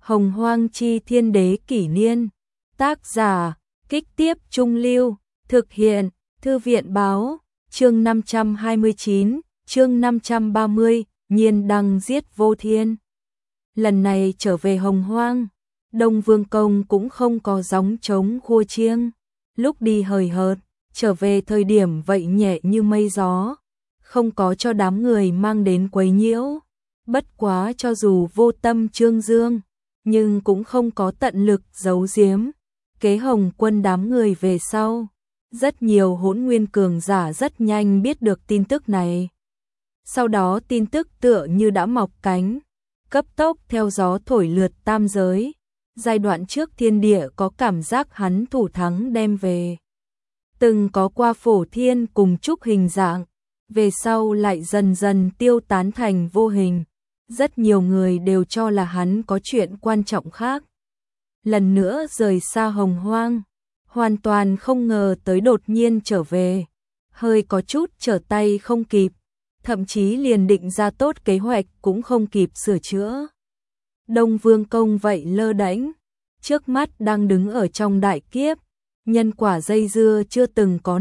Hồng Hoang chi thiên đế kỷ niên. Tác giả, Kích Tiếp Trung Lưu, thực hiện, Thư viện báo, chương 529, chương 530, Nhiên Đăng giết Vô Thiên. Lần này trở về Hồng Hoang, Đông Vương Công cũng không có gióng trống khua chiêng, lúc đi hời hợt, trở về thời điểm vậy nhẹ như mây gió, không có cho đám người mang đến quấy nhiễu. Bất quá cho dù vô tâm trương dương, nhưng cũng không có tận lực giấu giếm. Kế Hồng Quân đám người về sau, rất nhiều hỗn nguyên cường giả rất nhanh biết được tin tức này. Sau đó tin tức tựa như đã mọc cánh, cấp tốc theo gió thổi lượt tam giới. Giai đoạn trước thiên địa có cảm giác hắn thủ thắng đem về. Từng có qua Phổ Thiên cùng chúc hình dạng, về sau lại dần dần tiêu tán thành vô hình. Rất nhiều người đều cho là hắn có chuyện quan trọng khác. Lần nữa rời xa Hồng Hoang, hoàn toàn không ngờ tới đột nhiên trở về. Hơi có chút trở tay không kịp, thậm chí liền định ra tốt kế hoạch cũng không kịp sửa chữa. Đông Vương Công vậy lơ đễnh, trước mắt đang đứng ở trong đại kiếp, nhân quả dây dưa chưa từng có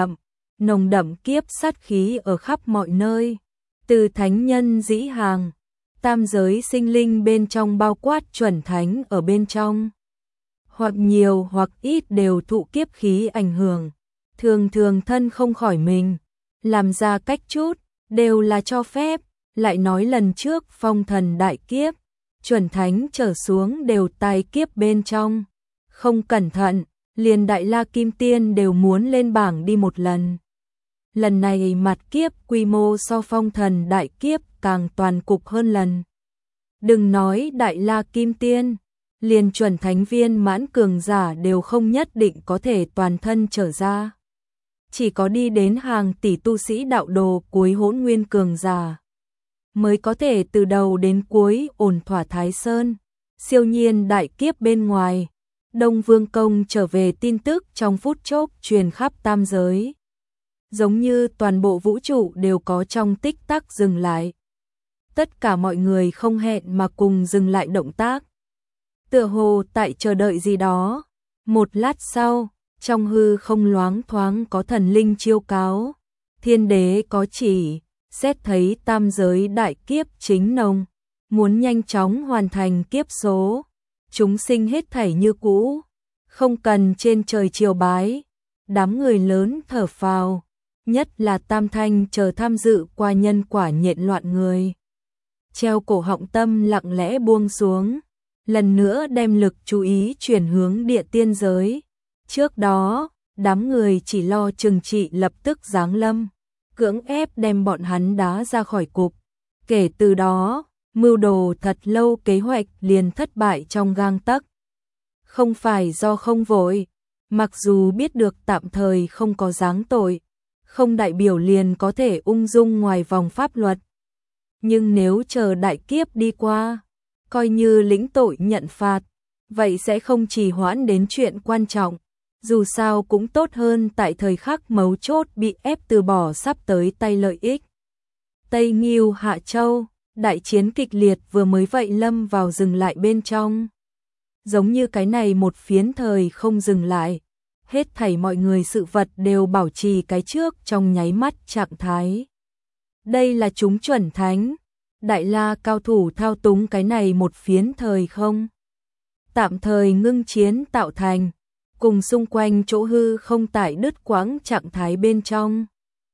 nồng đậm kiếp sát khí ở khắp mọi nơi, từ thánh nhân dĩ hàng, tam giới sinh linh bên trong bao quát chuẩn thánh ở bên trong. Hoặc nhiều hoặc ít đều thụ kiếp khí ảnh hưởng, thường thường thân không khỏi mình, làm ra cách chút, đều là cho phép. Lại nói lần trước phong thần đại kiếp, chuẩn thánh trở xuống đều tai kiếp bên trong, không cẩn thận, liền Đại La Kim Tiên đều muốn lên bảng đi một lần. Lần này mặt kiếp quy mô so phong thần đại kiếp càng toàn cục hơn lần. Đừng nói Đại La Kim Tiên, liền chuẩn thánh viên mãn cường giả đều không nhất định có thể toàn thân trở ra. Chỉ có đi đến hàng tỷ tu sĩ đạo đồ cuối hỗn nguyên cường giả, mới có thể từ đầu đến cuối ổn thỏa Thái Sơn. Siêu nhiên đại kiếp bên ngoài, Đông Vương Công trở về tin tức trong phút chốc truyền khắp tam giới. Giống như toàn bộ vũ trụ đều có trong tích tắc dừng lại. Tất cả mọi người không hẹn mà cùng dừng lại động tác. Tựa hồ tại chờ đợi gì đó. Một lát sau, trong hư không loáng thoáng có thần linh chiêu cáo. Thiên đế có chỉ, xét thấy tam giới đại kiếp chính nồng, muốn nhanh chóng hoàn thành kiếp số. Chúng sinh hết thảy như cũ, không cần trên trời triều bái. Đám người lớn thở phào, nhất là Tam Thanh chờ tham dự qua nhân quả nhện loạn người. Treo cổ họng tâm lặng lẽ buông xuống, lần nữa đem lực chú ý chuyển hướng địa tiên giới. Trước đó, đám người chỉ lo trừng trị lập tức giáng lâm, cưỡng ép đem bọn hắn đá ra khỏi cục. Kể từ đó, mưu đồ thật lâu kế hoạch liền thất bại trong gang tấc. Không phải do không vội, mặc dù biết được tạm thời không có giáng tội, không đại biểu liền có thể ung dung ngoài vòng pháp luật. Nhưng nếu chờ đại kiếp đi qua, coi như lĩnh tội nhận phạt, vậy sẽ không trì hoãn đến chuyện quan trọng. Dù sao cũng tốt hơn tại thời khắc mấu chốt bị ép từ bỏ sắp tới tay lợi ích. Tây Ngưu Hạ Châu, đại chiến kịch liệt vừa mới vậy lâm vào dừng lại bên trong. Giống như cái này một phiến thời không dừng lại, hết thảy mọi người sự vật đều bảo trì cái trước trong nháy mắt trạng thái. Đây là chúng chuẩn thánh, Đại La cao thủ thao túng cái này một phiến thời không. Tạm thời ngưng chiến tạo thành, cùng xung quanh chỗ hư không tại đứt quãng trạng thái bên trong.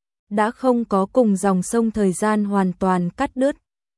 Đã không có cùng dòng sông thời gian hoàn toàn cắt đứt,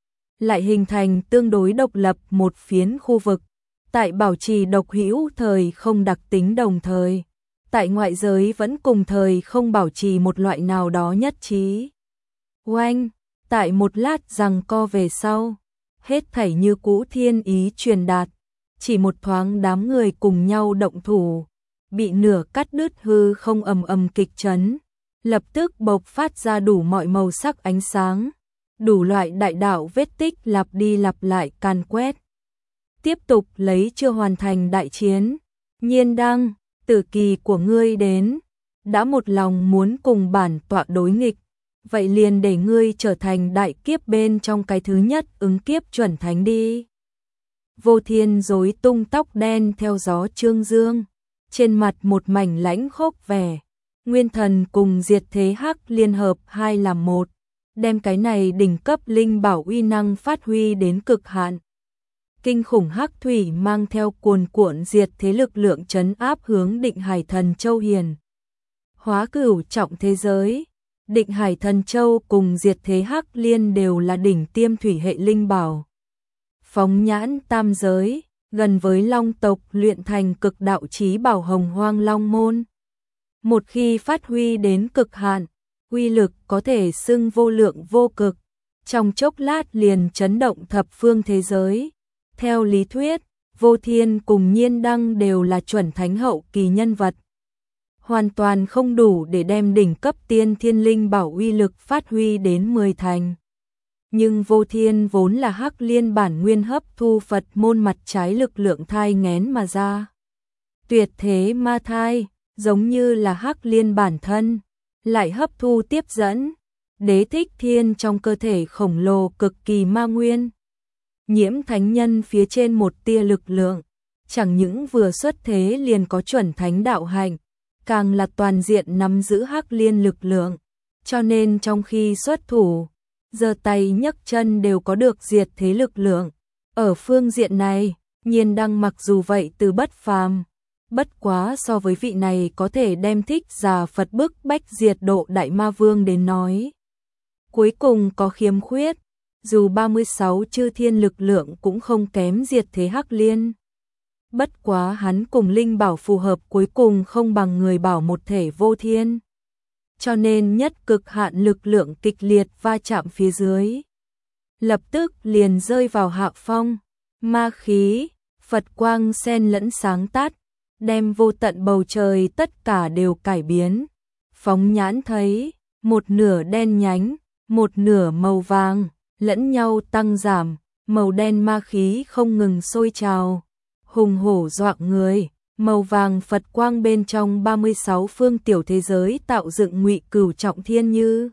lại hình thành tương đối độc lập một phiến khu vực, tại bảo trì độc hữu thời không đặc tính đồng thời, tại ngoại giới vẫn cùng thời không bảo trì một loại nào đó nhất trí. Oanh, tại một lát giằng co về sau, hết thảy như cũ thiên ý truyền đạt, chỉ một thoáng đám người cùng nhau động thủ, bị nửa cắt đứt hư không ầm ầm kịch chấn, lập tức bộc phát ra đủ mọi màu sắc ánh sáng, đủ loại đại đạo vết tích lặp đi lặp lại càn quét. Tiếp tục lấy chưa hoàn thành đại chiến, Nhiên Đăng, tử kỳ của ngươi đến, đã một lòng muốn cùng bản tọa đối nghịch, vậy liền để ngươi trở thành đại kiếp bên trong cái thứ nhất ứng kiếp chuẩn thánh đi. Vô Thiên rối tung tóc đen theo gió trương dương, trên mặt một mảnh lãnh khốc vẻ. Nguyên Thần cùng Diệt Thế Hắc liên hợp hai làm một, đem cái này đỉnh cấp linh bảo uy năng phát huy đến cực hạn. Kinh khủng hắc thủy mang theo cuồn cuộn diệt thế lực lượng trấn áp hướng Định Hải Thần Châu hiền. Hóa cửu trọng thế giới, Định Hải Thần Châu cùng Diệt Thế Hắc Liên đều là đỉnh tiêm thủy hệ linh bảo. Phóng nhãn tam giới, gần với Long tộc luyện thành cực đạo chí bảo Hồng Hoang Long môn. Một khi phát huy đến cực hạn, uy lực có thể xưng vô lượng vô cực, trong chốc lát liền chấn động thập phương thế giới. Theo lý thuyết, Vô Thiên cùng Nhiên Đăng đều là chuẩn thánh hậu kỳ nhân vật, hoàn toàn không đủ để đem đỉnh cấp tiên thiên linh bảo uy lực phát huy đến 10 thành. Nhưng Vô Thiên vốn là Hắc Liên bản nguyên hấp thu Phật môn mặt trái lực lượng thai nghén mà ra. Tuyệt thế ma thai, giống như là Hắc Liên bản thân, lại hấp thu tiếp dẫn Đế Thích Thiên trong cơ thể khổng lồ cực kỳ ma nguyên. Nhiễm thánh nhân phía trên một tia lực lượng, chẳng những vừa xuất thế liền có chuẩn thánh đạo hạnh, càng là toàn diện nắm giữ Hắc Liên lực lượng, cho nên trong khi xuất thủ, giơ tay nhấc chân đều có được diệt thế lực lượng. Ở phương diện này, Nhiên Đăng mặc dù vậy từ bất phàm, bất quá so với vị này có thể đem Thích Giả Phật bức bách diệt độ đại ma vương đến nói, cuối cùng có khiếm khuyết. Dù 36 chư thiên lực lượng cũng không kém diệt thế Hắc Liên. Bất quá hắn cùng linh bảo phù hợp cuối cùng không bằng người bảo một thể Vô Thiên. Cho nên nhất cực hạn lực lượng kịch liệt va chạm phía dưới, lập tức liền rơi vào hạ phong. Ma khí, Phật quang xen lẫn sáng tát, đem vô tận bầu trời tất cả đều cải biến. Phóng nhãn thấy, một nửa đen nhánh, một nửa màu vàng, lẫn nhau tăng giảm, màu đen ma khí không ngừng sôi trào, hùng hổ dọa người. Màu vàng Phật quang bên trong 36 phương tiểu thế giới tạo dựng ngụy cửu trọng thiên như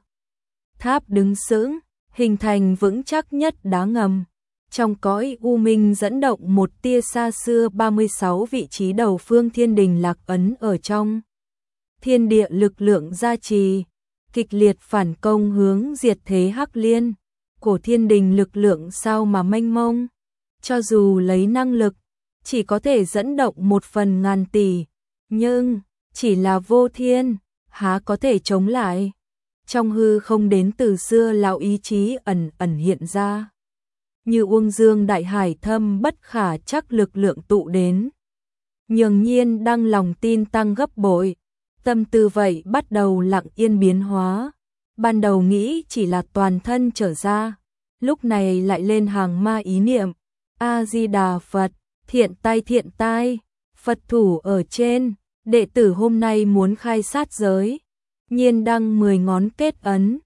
tháp đứng sững, hình thành vững chắc nhất đá ngầm. Trong cõi u minh dẫn động một tia xa xưa 36 vị trí đầu phương thiên đình lạc ấn ở trong. Thiên địa lực lượng gia trì, kịch liệt phản công hướng diệt thế Hắc Liên. Cổ thiên đình lực lượng sao mà mênh mông, cho dù lấy năng lực, chỉ có thể dẫn động 1/1000 tỷ, nhưng chỉ là Vô Thiên, há có thể chống lại. Trong hư không đến từ xưa lão ý chí ẩn ẩn hiện ra, như uông dương đại hải thâm bất khả chắc lực lượng tụ đến. Nhường Nhiên Đăng lòng tin tăng gấp bội, tâm tư vậy bắt đầu lặng yên biến hóa. Ban đầu nghĩ chỉ là toàn thân trở ra, lúc này lại lên hàng ma ý niệm. A-di-đà Phật, thiện tai, Phật thủ ở trên, đệ tử hôm nay muốn khai sát giới. Nhiên Đăng 10 ngón kết ấn,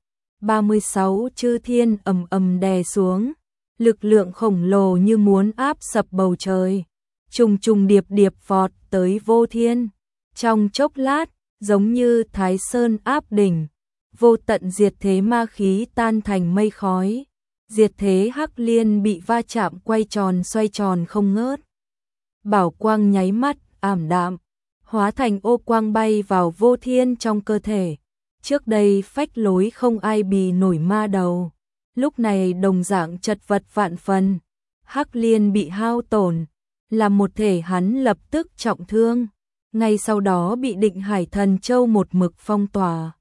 36 chư thiên ầm ầm đè xuống, lực lượng khổng lồ như muốn áp sập bầu trời, trùng trùng điệp điệp vọt tới Vô Thiên. Trong chốc lát, giống như Thái Sơn áp đỉnh, vô tận diệt thế ma khí tan thành mây khói. Diệt thế Hắc Liên bị va chạm quay tròn xoay tròn không ngớt. Bảo quang nháy mắt ảm đạm, hóa thành ô quang bay vào Vô Thiên trong cơ thể. Trước đây phách lối không ai bì nổi ma đầu, lúc này đồng dạng chật vật vạn phần. Hắc Liên bị hao tổn, là một thể hắn lập tức trọng thương, ngay sau đó bị Định Hải Thần Châu một mực phong tỏa.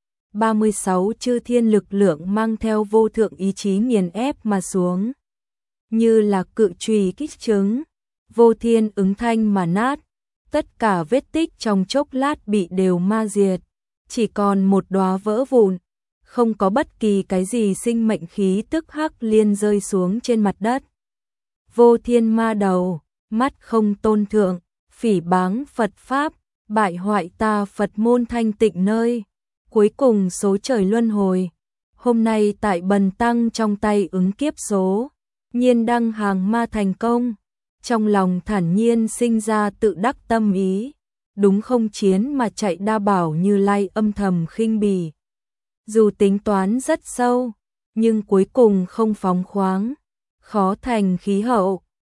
36 chư thiên lực lượng mang theo vô thượng ý chí nghiền ép mà xuống, như là cự chùy kích trứng. Vô Thiên ứng thanh mà nát, tất cả vết tích trong chốc lát bị đều ma diệt, chỉ còn một đóa vỡ vụn, không có bất kỳ cái gì sinh mệnh khí tức Hắc Liên rơi xuống trên mặt đất. Vô Thiên ma đầu, mắt không tôn thượng, phỉ báng Phật Pháp, bại hoại ta Phật môn thanh tịnh nơi. Cuối cùng số trời luân hồi, hôm nay tại Bần Tăng trong tay ứng kiếp số, Nhiên Đăng hàng ma thành công. Trong lòng thản nhiên sinh ra tự đắc tâm ý, đúng không chiến mà chạy đa bảo Như Lai âm thầm khinh bỉ. Dù tính toán rất sâu, nhưng cuối cùng không phóng khoáng, khó thành khí hậu,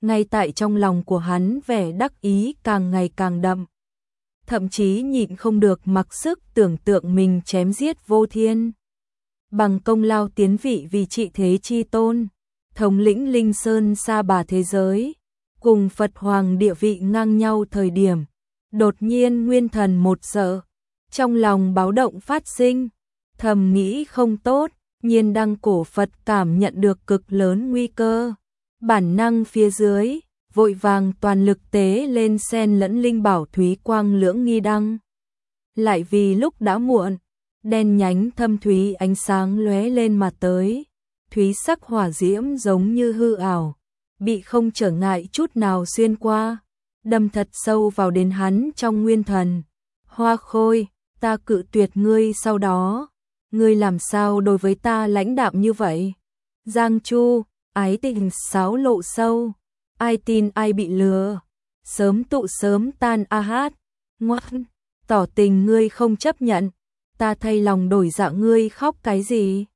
ngay tại trong lòng của hắn vẻ đắc ý càng ngày càng đậm. Thậm chí nhịn không được mặc sức tưởng tượng mình chém giết Vô Thiên. Bằng công lao tiến vị vì trị thế chi tôn, thống lĩnh Linh Sơn sa bà thế giới, cùng Phật Hoàng địa vị ngang nhau thời điểm. Đột nhiên Nguyên Thần một sợ, trong lòng báo động phát sinh, thầm nghĩ không tốt, Nhiên Đăng cổ Phật cảm nhận được cực lớn nguy cơ. Bản năng phía dưới, vội vàng toàn lực tế lên sen lẫn linh bảo thúy quang lưỡng nghi đăng. Lại vì lúc đã muộn, đen nhánh thâm thúy ánh sáng lóe lên mà tới, thúy sắc hỏa diễm giống như hư ảo, bị không trở ngại chút nào xuyên qua, đâm thật sâu vào đến hắn trong nguyên thần. Hoa Khôi, ta cự tuyệt ngươi sau đó, ngươi làm sao đối với ta lãnh đạm như vậy? Giang Chu, ái tình sáo lộ sâu, ai tin ai bị lừa, sớm tụ sớm tan a hát, ngoan, tỏ tình ngươi không chấp nhận, ta thay lòng đổi dạ ngươi khóc cái gì?